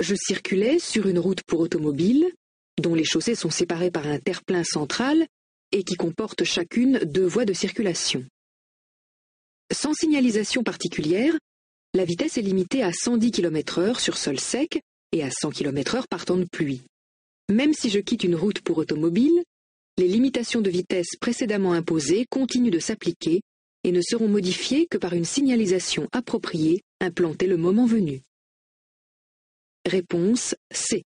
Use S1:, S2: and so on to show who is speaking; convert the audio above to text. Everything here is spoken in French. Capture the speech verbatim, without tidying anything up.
S1: Je circulais sur une route pour automobiles, dont les chaussées sont séparées par un terre-plein central et qui comporte chacune deux voies de circulation. Sans signalisation particulière, la vitesse est limitée à cent dix kilomètres heure sur sol sec et à cent kilomètres heure par temps de pluie. Même si je quitte une route pour automobile, les limitations de vitesse précédemment imposées continuent de s'appliquer et ne seront modifiées que par une signalisation appropriée implantée le moment venu. Réponse C.